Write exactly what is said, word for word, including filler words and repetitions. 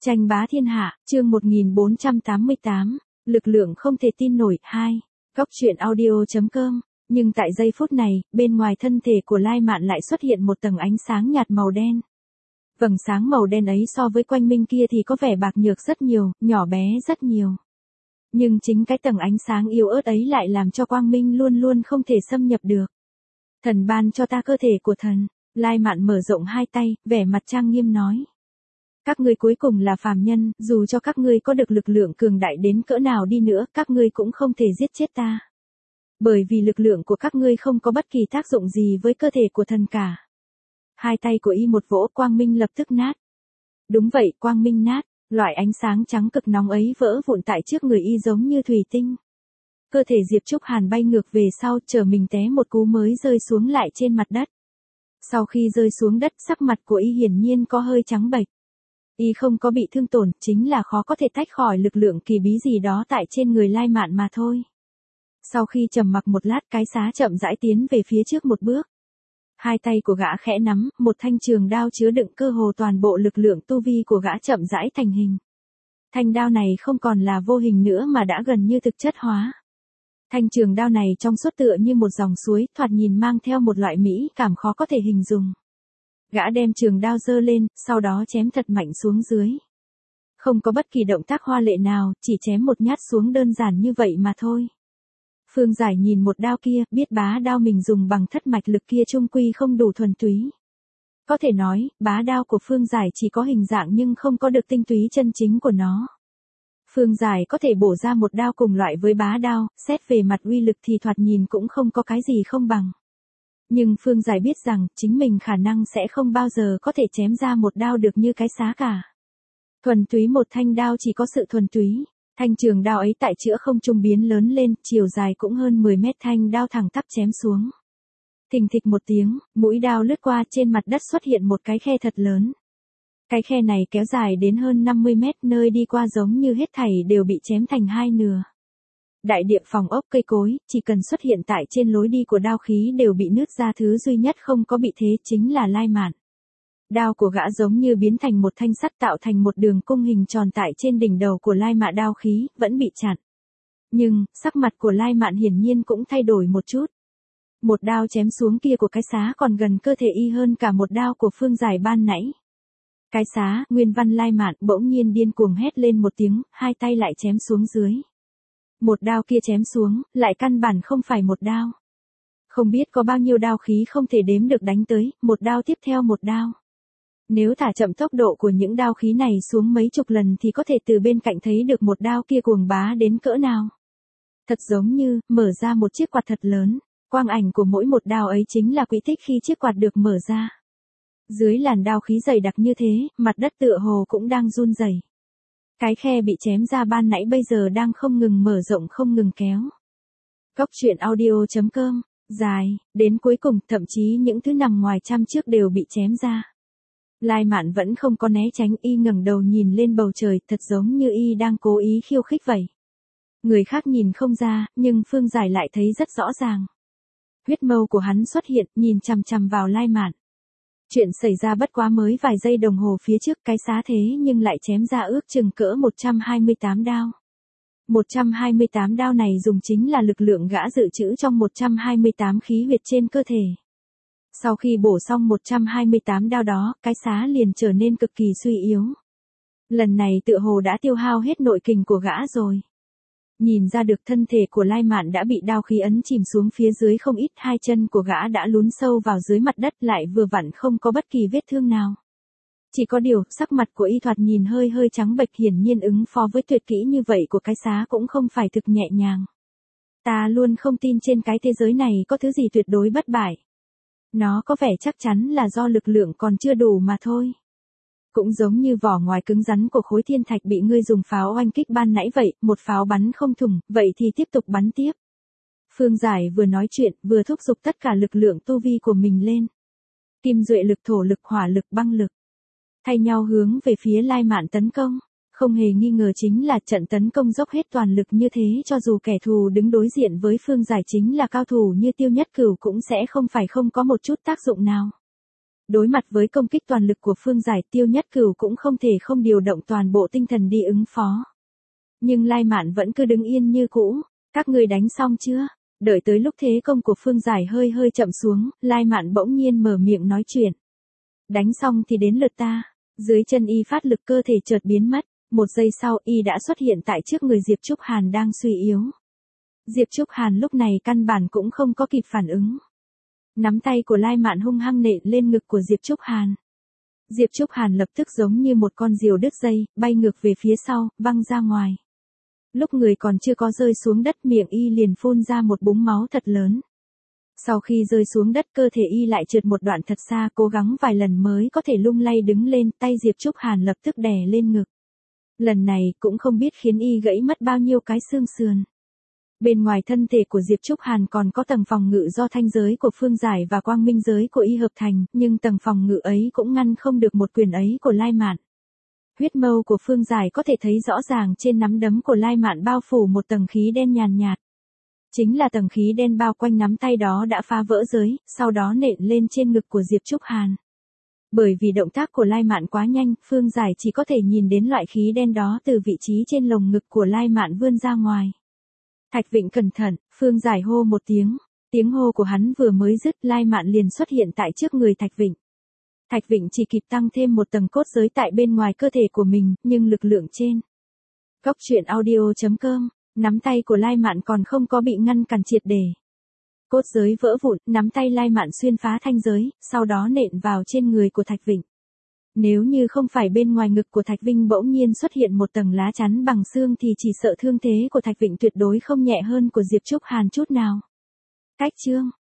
Tranh bá thiên hạ, chương một nghìn bốn trăm tám mươi tám, lực lượng không thể tin nổi, hai. Góc truyện audio.com, nhưng tại giây phút này, bên ngoài thân thể của Lai Mạn lại xuất hiện một tầng ánh sáng nhạt màu đen. Vầng sáng màu đen ấy so với quanh minh kia thì có vẻ bạc nhược rất nhiều, nhỏ bé rất nhiều. Nhưng chính cái tầng ánh sáng yếu ớt ấy lại làm cho quang minh luôn luôn không thể xâm nhập được. Thần ban cho ta cơ thể của thần, Lai Mạn mở rộng hai tay, vẻ mặt trang nghiêm nói. Các ngươi cuối cùng là phàm nhân, dù cho các ngươi có được lực lượng cường đại đến cỡ nào đi nữa, các ngươi cũng không thể giết chết ta. Bởi vì lực lượng của các ngươi không có bất kỳ tác dụng gì với cơ thể của thần cả. Hai tay của y một vỗ, quang minh lập tức nát. Đúng vậy, quang minh nát, loại ánh sáng trắng cực nóng ấy vỡ vụn tại trước người y giống như thủy tinh. Cơ thể Diệp Trúc Hàn bay ngược về sau, trở mình té một cú mới rơi xuống lại trên mặt đất. Sau khi rơi xuống đất, sắc mặt của y hiển nhiên có hơi trắng bệch. Y không có bị thương tổn, chính là khó có thể tách khỏi lực lượng kỳ bí gì đó tại trên người Lai Mạn mà thôi. Sau khi trầm mặc một lát, cái xá chậm rãi tiến về phía trước một bước. Hai tay của gã khẽ nắm, một thanh trường đao chứa đựng cơ hồ toàn bộ lực lượng tu vi của gã chậm rãi thành hình. Thanh đao này không còn là vô hình nữa mà đã gần như thực chất hóa. Thanh trường đao này trong suốt tựa như một dòng suối, thoạt nhìn mang theo một loại mỹ cảm khó có thể hình dung. Gã đem trường đao giơ lên, sau đó chém thật mạnh xuống dưới. Không có bất kỳ động tác hoa lệ nào, chỉ chém một nhát xuống đơn giản như vậy mà thôi. Phương Giải nhìn một đao kia, biết bá đao mình dùng bằng thất mạch lực kia chung quy không đủ thuần túy. Có thể nói, bá đao của Phương Giải chỉ có hình dạng nhưng không có được tinh túy chân chính của nó. Phương Giải có thể bổ ra một đao cùng loại với bá đao, xét về mặt uy lực thì thoạt nhìn cũng không có cái gì không bằng. Nhưng Phương Giải biết rằng, chính mình khả năng sẽ không bao giờ có thể chém ra một đao được như cái xá cả. Thuần túy một thanh đao chỉ có sự thuần túy. Thanh trường đao ấy tại giữa không trung biến lớn lên, chiều dài cũng hơn mười mét, thanh đao thẳng tắp chém xuống. Thình thịch một tiếng, mũi đao lướt qua, trên mặt đất xuất hiện một cái khe thật lớn. Cái khe này kéo dài đến hơn năm mươi mét, nơi đi qua giống như hết thảy đều bị chém thành hai nửa. Đại địa phòng ốc cây cối, chỉ cần xuất hiện tại trên lối đi của đao khí đều bị nứt ra, thứ duy nhất không có bị thế chính là Lai Mạn. Đao của gã giống như biến thành một thanh sắt tạo thành một đường cung hình tròn tại trên đỉnh đầu của Lai Mạn, đao khí vẫn bị chặn. Nhưng, sắc mặt của Lai Mạn hiển nhiên cũng thay đổi một chút. Một đao chém xuống kia của cái xá còn gần cơ thể y hơn cả một đao của Phương Giải ban nãy. Cái xá, nguyên văn Lai Mạn bỗng nhiên điên cuồng hét lên một tiếng, hai tay lại chém xuống dưới. Một đao kia chém xuống, lại căn bản không phải một đao. Không biết có bao nhiêu đao khí không thể đếm được đánh tới, một đao tiếp theo một đao. Nếu thả chậm tốc độ của những đao khí này xuống mấy chục lần thì có thể từ bên cạnh thấy được một đao kia cuồng bá đến cỡ nào. Thật giống như, mở ra một chiếc quạt thật lớn, quang ảnh của mỗi một đao ấy chính là quỹ tích khi chiếc quạt được mở ra. Dưới làn đao khí dày đặc như thế, mặt đất tựa hồ cũng đang run rẩy. Cái khe bị chém ra ban nãy bây giờ đang không ngừng mở rộng, không ngừng kéo. Góc truyện audio.com, dài, đến cuối cùng, thậm chí những thứ nằm ngoài trăm trước đều bị chém ra. Lai Mạn vẫn không có né tránh, y ngẩng đầu nhìn lên bầu trời, thật giống như y đang cố ý khiêu khích vậy. Người khác nhìn không ra, nhưng Phương Giải lại thấy rất rõ ràng. Huyết mâu của hắn xuất hiện, nhìn chằm chằm vào Lai Mạn. Chuyện xảy ra bất quá mới vài giây đồng hồ phía trước, cái xá thế nhưng lại chém ra ước chừng cỡ một trăm hai mươi tám đao. một trăm hai mươi tám đao này dùng chính là lực lượng gã dự trữ trong một trăm hai mươi tám khí huyệt trên cơ thể. Sau khi bổ xong một trăm hai mươi tám đao đó, cái xá liền trở nên cực kỳ suy yếu. Lần này tựa hồ đã tiêu hao hết nội kình của gã rồi. Nhìn ra được thân thể của Lai Mạn đã bị đao khí ấn chìm xuống phía dưới không ít, hai chân của gã đã lún sâu vào dưới mặt đất, lại vừa vặn không có bất kỳ vết thương nào. Chỉ có điều, sắc mặt của y thoạt nhìn hơi hơi trắng bệch, hiển nhiên ứng phó với tuyệt kỹ như vậy của cái xá cũng không phải thực nhẹ nhàng. Ta luôn không tin trên cái thế giới này có thứ gì tuyệt đối bất bại. Nó có vẻ chắc chắn là do lực lượng còn chưa đủ mà thôi. Cũng giống như vỏ ngoài cứng rắn của khối thiên thạch bị ngươi dùng pháo oanh kích ban nãy vậy, một pháo bắn không thủng, vậy thì tiếp tục bắn tiếp. Phương Giải vừa nói chuyện, vừa thúc giục tất cả lực lượng tu vi của mình lên. Kim duệ lực, thổ lực, hỏa lực, băng lực. Thay nhau hướng về phía Lai Mạn tấn công. Không hề nghi ngờ chính là trận tấn công dốc hết toàn lực như thế, cho dù kẻ thù đứng đối diện với Phương Giải chính là cao thủ như Tiêu Nhất Cửu cũng sẽ không phải không có một chút tác dụng nào. Đối mặt với công kích toàn lực của Phương Giải, Tiêu Nhất Cửu cũng không thể không điều động toàn bộ tinh thần đi ứng phó. Nhưng Lai Mạn vẫn cứ đứng yên như cũ. Các ngươi đánh xong chưa? Đợi tới lúc thế công của Phương Giải hơi hơi chậm xuống, Lai Mạn bỗng nhiên mở miệng nói chuyện. Đánh xong thì đến lượt ta. Dưới chân y phát lực cơ thể chợt biến mất. Một giây sau y đã xuất hiện tại trước người Diệp Trúc Hàn đang suy yếu. Diệp Trúc Hàn lúc này căn bản cũng không có kịp phản ứng. Nắm tay của Lai Mạn hung hăng nện lên ngực của Diệp Trúc Hàn. Diệp Trúc Hàn lập tức giống như một con diều đứt dây, bay ngược về phía sau, văng ra ngoài. Lúc người còn chưa có rơi xuống đất, miệng y liền phun ra một búng máu thật lớn. Sau khi rơi xuống đất, cơ thể y lại trượt một đoạn thật xa, cố gắng vài lần mới có thể lung lay đứng lên, tay Diệp Trúc Hàn lập tức đè lên ngực. Lần này cũng không biết khiến y gãy mất bao nhiêu cái xương sườn. Bên ngoài thân thể của Diệp Trúc Hàn còn có tầng phòng ngự do thanh giới của Phương Giải và quang minh giới của y hợp thành, nhưng tầng phòng ngự ấy cũng ngăn không được một quyền ấy của Lai Mạn. Huyết mâu của Phương Giải có thể thấy rõ ràng trên nắm đấm của Lai Mạn bao phủ một tầng khí đen nhàn nhạt. Chính là tầng khí đen bao quanh nắm tay đó đã phá vỡ giới, sau đó nện lên trên ngực của Diệp Trúc Hàn. Bởi vì động tác của Lai Mạn quá nhanh, Phương Giải chỉ có thể nhìn đến loại khí đen đó từ vị trí trên lồng ngực của Lai Mạn vươn ra ngoài. Thạch Vịnh cẩn thận, Phương Giải hô một tiếng. Tiếng hô của hắn vừa mới dứt, Lai Mạn liền xuất hiện tại trước người Thạch Vịnh. Thạch Vịnh chỉ kịp tăng thêm một tầng cốt giới tại bên ngoài cơ thể của mình, nhưng lực lượng trên. Góc truyện audio chấm com, nắm tay của Lai Mạn còn không có bị ngăn cản triệt để. Cốt giới vỡ vụn, nắm tay Lai Mạn xuyên phá thanh giới, sau đó nện vào trên người của Thạch Vịnh. Nếu như không phải bên ngoài ngực của Thạch Vinh bỗng nhiên xuất hiện một tầng lá chắn bằng xương thì chỉ sợ thương thế của Thạch Vịnh tuyệt đối không nhẹ hơn của Diệp Trúc Hàn chút nào. Cách chương